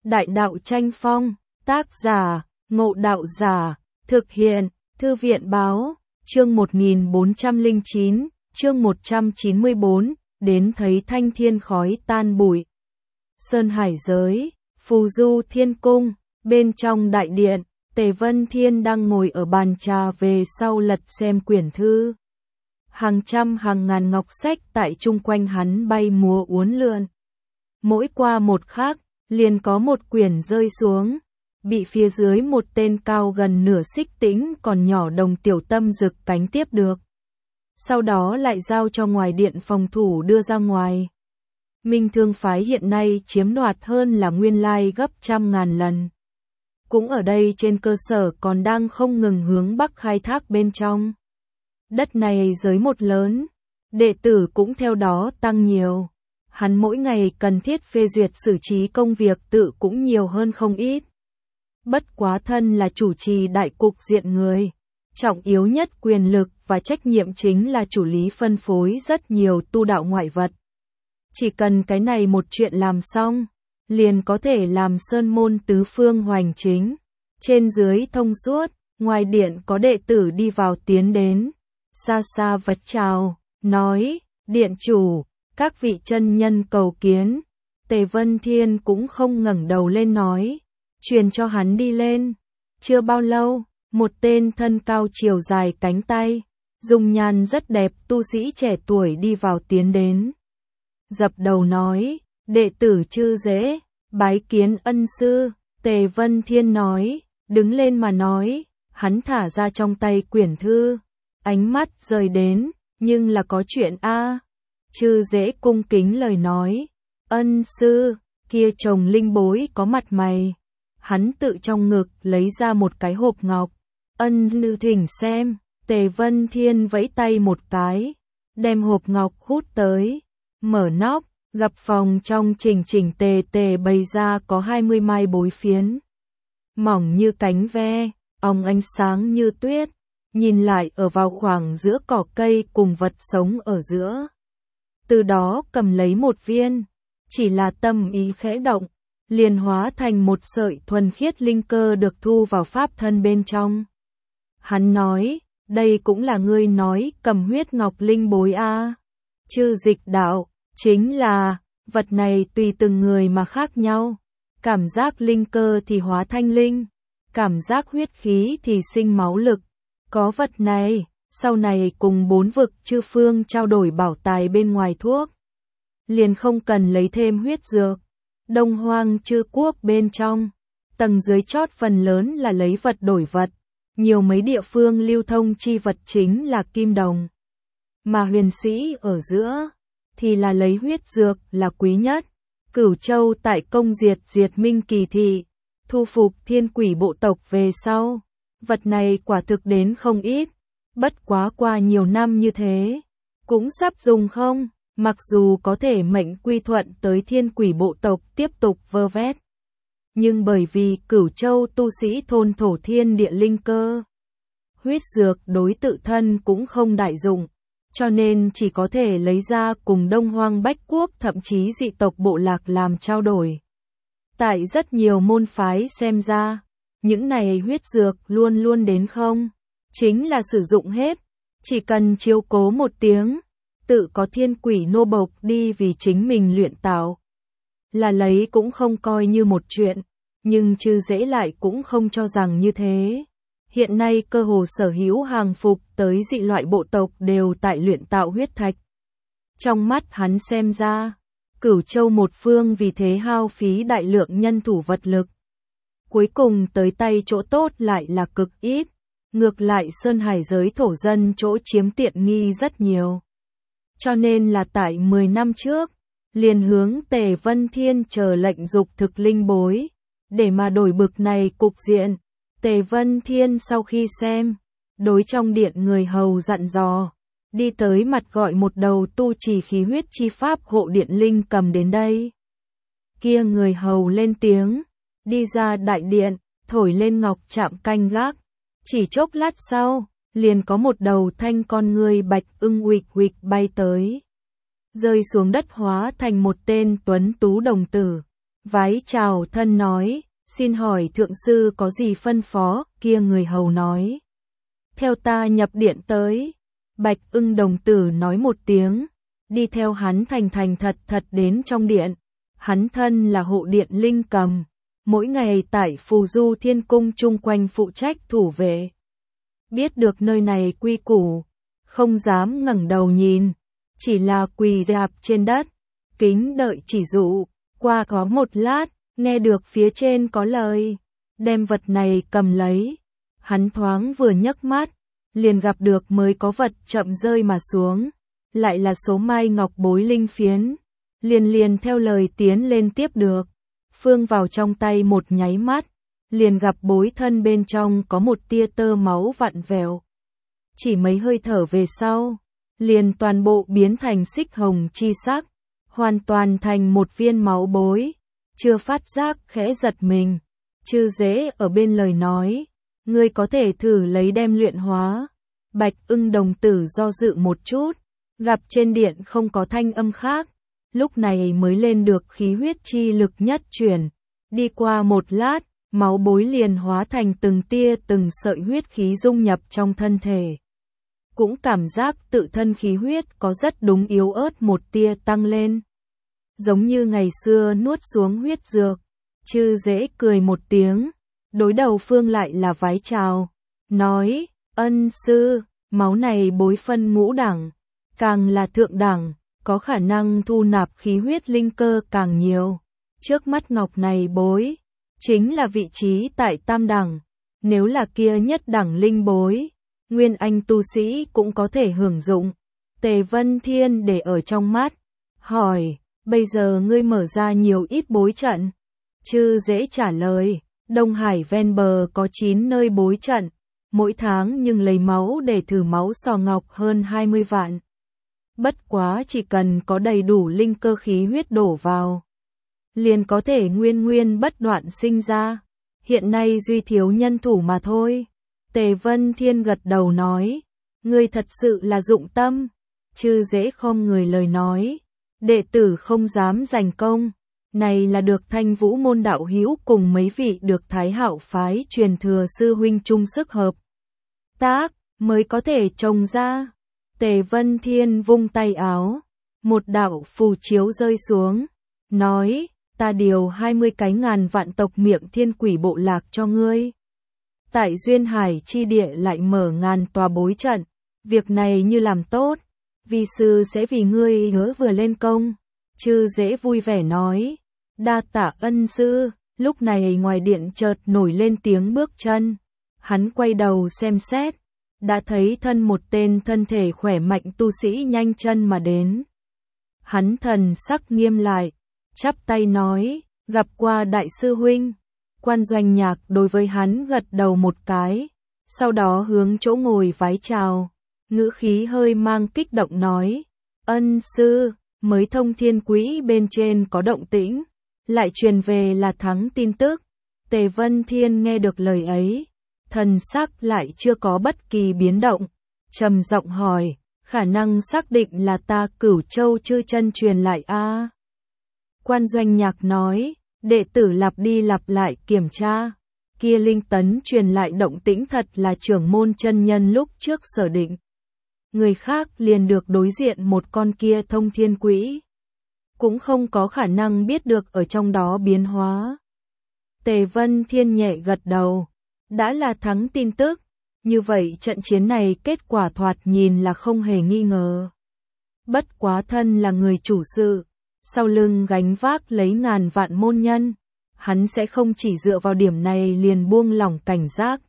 Đại đạo tranh phong, tác giả, Ngộ Đạo Giả, thực hiện, Thư viện báo, chương 1409, chương 194, đến thấy thanh thiên khói tan bụi. Sơn Hải giới, Phù Du Thiên Cung, bên trong đại điện, Tề Vân Thiên đang ngồi ở bàn trà về sau lật xem quyển thư. Hàng trăm hàng ngàn ngọc sách tại chung quanh hắn bay múa uốn lượn. Mỗi qua một khắc, liền có một quyển rơi xuống, bị phía dưới một tên cao gần nửa xích tĩnh còn nhỏ đồng tiểu tâm rực cánh tiếp được. Sau đó lại giao cho ngoài điện phòng thủ đưa ra ngoài. Minh Thương phái hiện nay chiếm đoạt hơn là nguyên lai gấp trăm ngàn lần. Cũng ở đây trên cơ sở còn đang không ngừng hướng bắc khai thác bên trong. Đất này giới một lớn, đệ tử cũng theo đó tăng nhiều. Hắn mỗi ngày cần thiết phê duyệt xử trí công việc tự cũng nhiều hơn không ít. Bất quá thân là chủ trì đại cục diện người. Trọng yếu nhất quyền lực và trách nhiệm chính là chủ lý phân phối rất nhiều tu đạo ngoại vật. Chỉ cần cái này một chuyện làm xong, liền có thể làm sơn môn tứ phương hoành chính. Trên dưới thông suốt, ngoài điện có đệ tử đi vào tiến đến. Xa xa vật chào, nói, điện chủ, các vị chân nhân cầu kiến. Tề Vân Thiên cũng không ngẩng đầu lên nói, truyền cho hắn đi lên. Chưa bao lâu, một tên thân cao chiều dài cánh tay, dung nhan rất đẹp tu sĩ trẻ tuổi đi vào tiến đến. Dập đầu nói, đệ tử Chư Dễ, bái kiến ân sư. Tề Vân Thiên nói, đứng lên mà nói, hắn thả ra trong tay quyển thư, ánh mắt rời đến, nhưng là có chuyện a. Chư Dễ cung kính lời nói, ân sư, kia chồng linh bối có mặt mày. Hắn tự trong ngực lấy ra một cái hộp ngọc, ân sư thỉnh xem. Tề Vân Thiên vẫy tay một cái, đem hộp ngọc hút tới, mở nóc, gặp phòng trong chỉnh chỉnh tề tề bày ra có 20 mai bối phiến. Mỏng như cánh ve, óng ánh sáng như tuyết, nhìn lại ở vào khoảng giữa cỏ cây cùng vật sống ở giữa. Từ đó cầm lấy một viên, chỉ là tâm ý khẽ động, liền hóa thành một sợi thuần khiết linh cơ được thu vào pháp thân bên trong. Hắn nói, đây cũng là ngươi nói cầm huyết ngọc linh bối a. Chư dịch đạo, chính là, vật này tùy từng người mà khác nhau. Cảm giác linh cơ thì hóa thanh linh, cảm giác huyết khí thì sinh máu lực. Có vật này, sau này cùng 4 vực chư phương trao đổi bảo tài bên ngoài thuốc. Liền không cần lấy thêm huyết dược. Đông Hoang chư quốc bên trong, tầng dưới chót phần lớn là lấy vật đổi vật. Nhiều mấy địa phương lưu thông chi vật chính là kim đồng. Mà huyền sĩ ở giữa, thì là lấy huyết dược là quý nhất. Cửu Châu tại công diệt Minh Kỳ Thị, thu phục thiên quỷ bộ tộc về sau. Vật này quả thực đến không ít, bất quá qua nhiều năm như thế, cũng sắp dùng không, mặc dù có thể mệnh quy thuận tới thiên quỷ bộ tộc tiếp tục vơ vét. Nhưng bởi vì Cửu Châu tu sĩ thôn thổ thiên địa linh cơ, huyết dược đối tự thân cũng không đại dụng, cho nên chỉ có thể lấy ra cùng Đông Hoang Bách Quốc thậm chí dị tộc bộ lạc làm trao đổi. Tại rất nhiều môn phái xem ra, những này huyết dược luôn luôn đến không, chính là sử dụng hết, chỉ cần chiếu cố một tiếng, tự có thiên quỷ nô bộc đi vì chính mình luyện tạo. Là lấy cũng không coi như một chuyện, nhưng Chư Dễ lại cũng không cho rằng như thế. Hiện nay cơ hồ sở hữu hàng phục tới dị loại bộ tộc đều tại luyện tạo huyết thạch. Trong mắt hắn xem ra, Cửu Châu một phương vì thế hao phí đại lượng nhân thủ vật lực. Cuối cùng tới tay chỗ tốt lại là cực ít, ngược lại Sơn Hải giới thổ dân chỗ chiếm tiện nghi rất nhiều. Cho nên là tại 10 năm trước, liền hướng Tề Vân Thiên chờ lệnh dục thực linh bối, để mà đổi bực này cục diện. Tề Vân Thiên sau khi xem, đối trong điện người hầu dặn dò, đi tới mặt gọi một đầu tu trì khí huyết chi pháp hộ điện linh cầm đến đây. Kia người hầu lên tiếng, đi ra đại điện, thổi lên ngọc chạm canh gác. Chỉ chốc lát sau, liền có một đầu thanh con người bạch ưng huỵch huỵch bay tới. Rơi xuống đất hóa thành một tên tuấn tú đồng tử. Vái chào thân nói, xin hỏi thượng sư có gì phân phó, kia người hầu nói. Theo ta nhập điện tới. Bạch Ưng đồng tử nói một tiếng, đi theo hắn thành thành thật thật đến trong điện. Hắn thân là hộ điện Linh Cầm, mỗi ngày tại Phù Du Thiên Cung chung quanh phụ trách thủ vệ. Biết được nơi này quy củ, không dám ngẩng đầu nhìn, chỉ là quỳ rạp trên đất, kính đợi chỉ dụ. Qua có một lát, nghe được phía trên có lời, đem vật này cầm lấy. Hắn thoáng vừa nhấc mắt, liền gặp được mới có vật chậm rơi mà xuống, lại là số mai ngọc bối linh phiến, liền theo lời tiến lên tiếp được. Phương vào trong tay một nháy mắt, liền gặp bối thân bên trong có một tia tơ máu vặn vẹo. Chỉ mấy hơi thở về sau, liền toàn bộ biến thành xích hồng chi sắc, hoàn toàn thành một viên máu bối. Chưa phát giác khẽ giật mình, Chư Dễ ở bên lời nói, ngươi có thể thử lấy đem luyện hóa. Bạch Ưng đồng tử do dự một chút, gặp trên điện không có thanh âm khác, lúc này mới lên được khí huyết chi lực nhất chuyển. Đi qua một lát, máu bối liền hóa thành từng tia từng sợi huyết khí dung nhập trong thân thể. Cũng cảm giác tự thân khí huyết có rất đúng yếu ớt một tia tăng lên. Giống như ngày xưa nuốt xuống huyết dược. Chư Dễ cười một tiếng, đối đầu Phương lại là vái chào, nói, ân sư, máu này bối phân ngũ đẳng, càng là thượng đẳng, có khả năng thu nạp khí huyết linh cơ càng nhiều. Trước mắt ngọc này bối, chính là vị trí tại tam đẳng, nếu là kia nhất đẳng linh bối, nguyên anh tu sĩ cũng có thể hưởng dụng. Tề Vân Thiên để ở trong mắt, hỏi, bây giờ ngươi mở ra nhiều ít bối trận? Chư Dễ trả lời, Đông Hải ven bờ có 9 nơi bối trận, mỗi tháng nhưng lấy máu để thử máu sò ngọc hơn 20 vạn. Bất quá chỉ cần có đầy đủ linh cơ khí huyết đổ vào, liền có thể nguyên bất đoạn sinh ra. Hiện nay duy thiếu nhân thủ mà thôi. Tề Vân Thiên gật đầu nói, ngươi thật sự là dụng tâm. Chư Dễ không người lời nói, đệ tử không dám giành công. Này là được Thanh Vũ môn đạo hữu cùng mấy vị được Thái Hạo phái truyền thừa sư huynh chung sức hợp tác mới có thể trồng ra. Tề Vân Thiên vung tay áo, một đạo phù chiếu rơi xuống, nói, ta điều 20 cái ngàn vạn tộc miệng thiên quỷ bộ lạc cho ngươi. Tại Duyên Hải chi địa lại mở ngàn tòa bối trận, việc này như làm tốt, vi sư sẽ vì ngươi hứa vừa lên công. Chư Dễ vui vẻ nói, đa tạ ân sư. Lúc này ngoài điện chợt nổi lên tiếng bước chân, hắn quay đầu xem xét, đã thấy thân một tên thân thể khỏe mạnh tu sĩ nhanh chân mà đến. Hắn thần sắc nghiêm lại, chắp tay nói, gặp qua đại sư huynh. Quan Doanh Nhạc đối với hắn gật đầu một cái, sau đó hướng chỗ ngồi vái chào, ngữ khí hơi mang kích động nói, ân sư, mới Thông Thiên Quỹ bên trên có động tĩnh, lại truyền về là thắng tin tức. Tề Vân Thiên nghe được lời ấy, thần sắc lại chưa có bất kỳ biến động, trầm giọng hỏi, khả năng xác định là ta Cửu Châu Chư Chân truyền lại a? Quan Doanh Nhạc nói, đệ tử lặp đi lặp lại kiểm tra, kia linh tấn truyền lại động tĩnh thật là trưởng môn chân nhân lúc trước sở định. Người khác liền được đối diện một con kia Thông Thiên Quỹ, cũng không có khả năng biết được ở trong đó biến hóa. Tề Vân Thiên nhẹ gật đầu, đã là thắng tin tức, như vậy trận chiến này kết quả thoạt nhìn là không hề nghi ngờ. Bất quá thân là người chủ sự, sau lưng gánh vác lấy ngàn vạn môn nhân, hắn sẽ không chỉ dựa vào điểm này liền buông lỏng cảnh giác.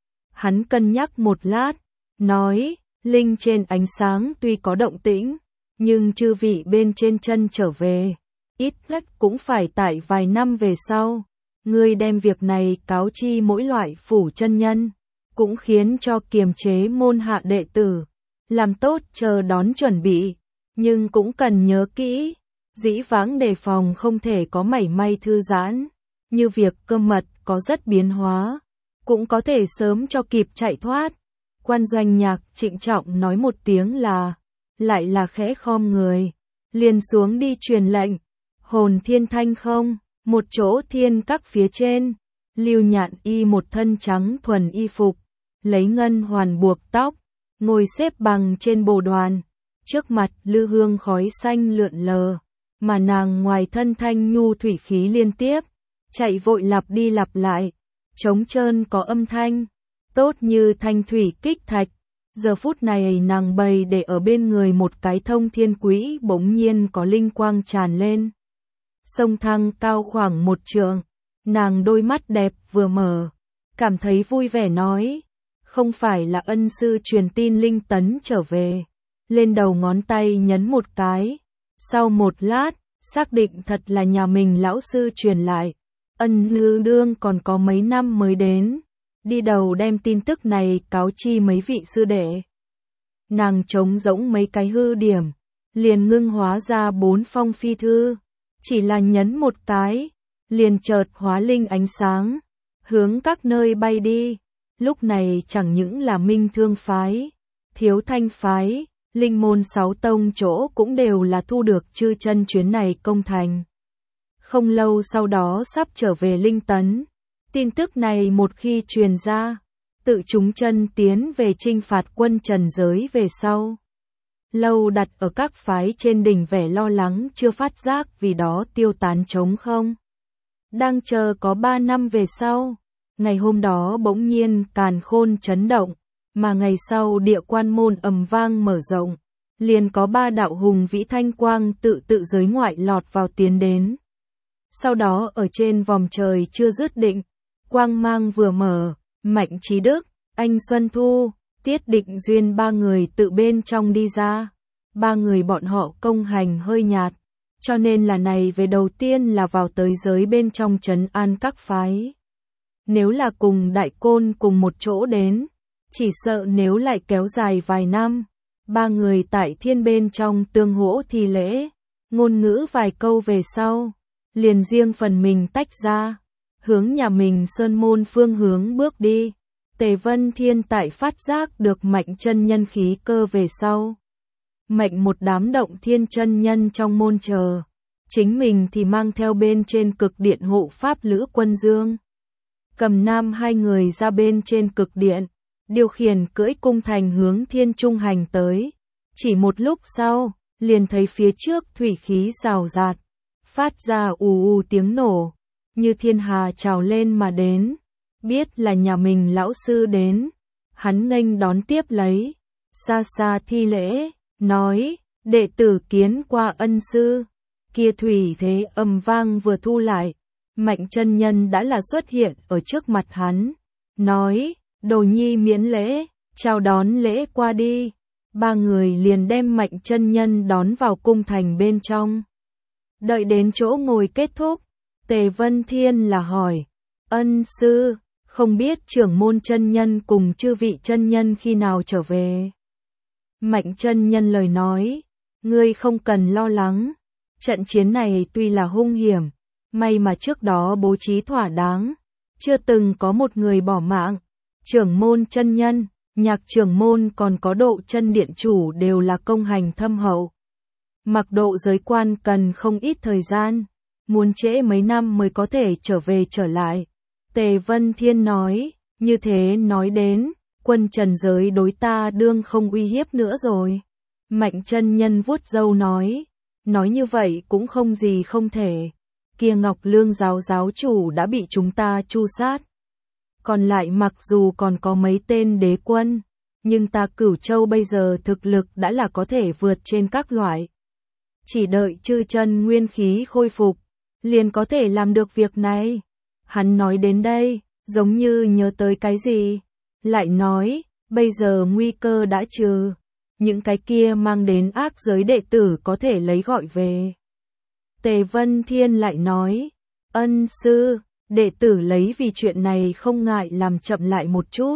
Hắn cân nhắc một lát, nói, linh trên ánh sáng tuy có động tĩnh, nhưng chư vị bên trên chân trở về, ít nhất cũng phải tại vài năm về sau. Ngươi đem việc này cáo chi mỗi loại phủ chân nhân, cũng khiến cho kiềm chế môn hạ đệ tử, làm tốt chờ đón chuẩn bị, nhưng cũng cần nhớ kỹ, dĩ vãng đề phòng không thể có mảy may thư giãn, như việc cơ mật có rất biến hóa, cũng có thể sớm cho kịp chạy thoát. Quan Doanh Nhạc trịnh trọng nói một tiếng là, lại là khẽ khom người, liền xuống đi truyền lệnh, hồn thiên thanh không. Một chỗ thiên các phía trên, Lưu Nhạn Y một thân trắng thuần y phục, lấy ngân hoàn buộc tóc, ngồi xếp bằng trên bồ đoàn, trước mặt lư hương khói xanh lượn lờ, mà nàng ngoài thân thanh nhu thủy khí liên tiếp, chạy vội lặp đi lặp lại, trống trơn có âm thanh, tốt như thanh thủy kích thạch. Giờ phút này nàng bày để ở bên người một cái thông thiên quỹ bỗng nhiên có linh quang tràn lên. Sông thăng cao khoảng 1 trượng, nàng đôi mắt đẹp vừa mở, cảm thấy vui vẻ nói, không phải là ân sư truyền tin linh tấn trở về, lên đầu ngón tay nhấn một cái, sau một lát, xác định thật là nhà mình lão sư truyền lại, ân lư đương còn có mấy năm mới đến, đi đầu đem tin tức này cáo chi mấy vị sư đệ. Nàng trống rỗng mấy cái hư điểm, liền ngưng hóa ra 4 phong phi thư, chỉ là nhấn một cái, liền chợt hóa linh ánh sáng, hướng các nơi bay đi. Lúc này chẳng những là Minh Thương phái, Thiếu Thanh phái, linh môn 6 tông chỗ cũng đều là thu được chư chân chuyến này công thành. Không lâu sau đó sắp trở về Linh Tấn, tin tức này một khi truyền ra, tự chúng chân tiến về chinh phạt quân trần giới về sau. Lâu đặt ở các phái trên đỉnh vẻ lo lắng chưa phát giác vì đó tiêu tán trống không. Đang chờ có 3 năm về sau, ngày hôm đó bỗng nhiên càn khôn chấn động, mà ngày sau địa quan môn ầm vang mở rộng, liền có 3 đạo hùng vĩ thanh quang tự giới ngoại lọt vào tiến đến. Sau đó ở trên vòm trời chưa dứt định, quang mang vừa mở, Mạnh Trí Đức, Anh Xuân Thu, Tiết Định Duyên 3 người tự bên trong đi ra. 3 người bọn họ công hành hơi nhạt, cho nên là này về đầu tiên là vào tới giới bên trong trấn an các phái. Nếu là cùng Đại Côn cùng một chỗ đến, chỉ sợ nếu lại kéo dài vài năm, 3 người tại thiên bên trong tương hỗ thi lễ, ngôn ngữ vài câu về sau, liền riêng phần mình tách ra, hướng nhà mình sơn môn phương hướng bước đi. Tề Vân Thiên tại phát giác được Mạnh chân nhân khí cơ về sau, mệnh một đám động thiên chân nhân trong môn chờ, chính mình thì mang theo bên trên cực điện hộ pháp Lữ Quân Dương. Cầm Nam 2 người ra bên trên cực điện, điều khiển cưỡi cung thành hướng thiên trung hành tới. Chỉ một lúc sau, liền thấy phía trước thủy khí rào rạt, phát ra ù ù tiếng nổ, như thiên hà trào lên mà đến. Biết là nhà mình lão sư đến, hắn nghênh đón tiếp lấy, xa xa thi lễ, nói, đệ tử kiến qua ân sư. Kia thủy thế ầm vang vừa thu lại, Mạnh chân nhân đã là xuất hiện ở trước mặt hắn, nói, Đồ nhi miễn lễ, chào đón lễ qua đi. 3 người liền đem Mạnh chân nhân đón vào cung thành bên trong. Đợi đến chỗ ngồi kết thúc, Tề Vân Thiên là hỏi, ân sư, không biết trưởng môn chân nhân cùng chư vị chân nhân khi nào trở về. Mạnh chân nhân lời nói, ngươi không cần lo lắng, trận chiến này tuy là hung hiểm, may mà trước đó bố trí thỏa đáng, chưa từng có một người bỏ mạng. Trưởng môn chân nhân, Nhạc trưởng môn còn có Độ chân điện chủ đều là công hành thâm hậu. Mặc Độ giới quan cần không ít thời gian, muốn trễ mấy năm mới có thể trở về trở lại. Tề Vân Thiên nói, như thế nói đến, quân trần giới đối ta đương không uy hiếp nữa rồi. Mạnh chân nhân vuốt râu nói như vậy cũng không gì không thể. Kia Ngọc Lương giáo chủ đã bị chúng ta tru sát. Còn lại mặc dù còn có mấy tên đế quân, nhưng ta Cửu Châu bây giờ thực lực đã là có thể vượt trên các loại. Chỉ đợi chư chân nguyên khí khôi phục, liền có thể làm được việc này. Hắn nói đến đây, giống như nhớ tới cái gì, lại nói, bây giờ nguy cơ đã trừ, những cái kia mang đến ác giới đệ tử có thể lấy gọi về. Tề Vân Thiên lại nói, ân sư, đệ tử lấy vì chuyện này không ngại làm chậm lại một chút.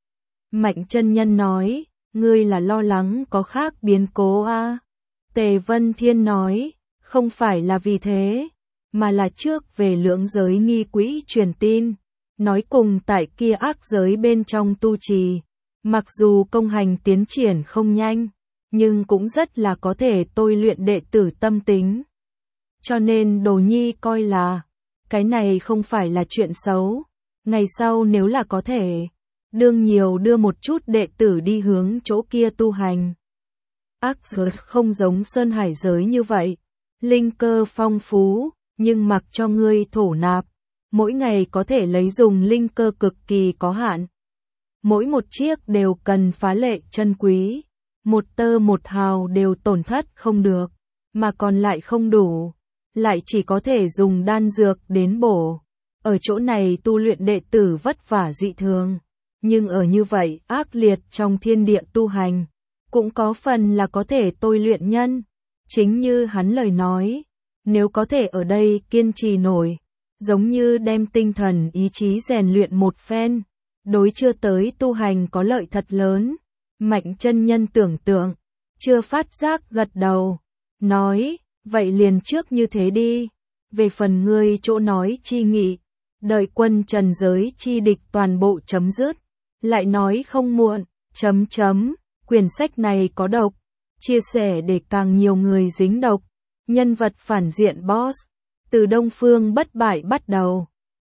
Mạnh chân nhân nói, ngươi là lo lắng có khác biến cố à? Tề Vân Thiên nói, không phải là vì thế, mà là trước về lưỡng giới nghi quỹ truyền tin, nói cùng tại kia ác giới bên trong tu trì, mặc dù công hành tiến triển không nhanh, nhưng cũng rất là có thể tôi luyện đệ tử tâm tính. Cho nên Đồ Nhi coi là, Cái này không phải là chuyện xấu. Ngày sau nếu là có thể, đương nhiều đưa một chút đệ tử đi hướng chỗ kia tu hành. Ác giới không giống Sơn Hải giới như vậy. Linh cơ phong phú, nhưng mặc cho ngươi thổ nạp. Mỗi ngày có thể lấy dùng linh cơ cực kỳ có hạn. Mỗi một chiếc đều cần phá lệ chân quý. Một tơ một hào đều tổn thất không được, mà còn lại không đủ. Lại chỉ có thể dùng đan dược đến bổ. Ở chỗ này tu luyện đệ tử vất vả dị thường. Nhưng ở như vậy ác liệt trong thiên địa tu hành, cũng có phần là có thể tôi luyện nhân. Chính như hắn lời nói, nếu có thể ở đây kiên trì nổi, giống như đem tinh thần ý chí rèn luyện một phen, đối chưa tới tu hành có lợi thật lớn. Mạnh chân nhân tưởng tượng, chưa phát giác gật đầu, nói, vậy liền trước như thế đi. Về phần ngươi chỗ nói chi nghị, đợi quân trần giới chi địch toàn bộ chấm dứt, lại nói không muộn, quyển sách này có độc, chia sẻ để càng nhiều người dính độc, nhân vật phản diện boss, từ Đông Phương bất bại bắt đầu.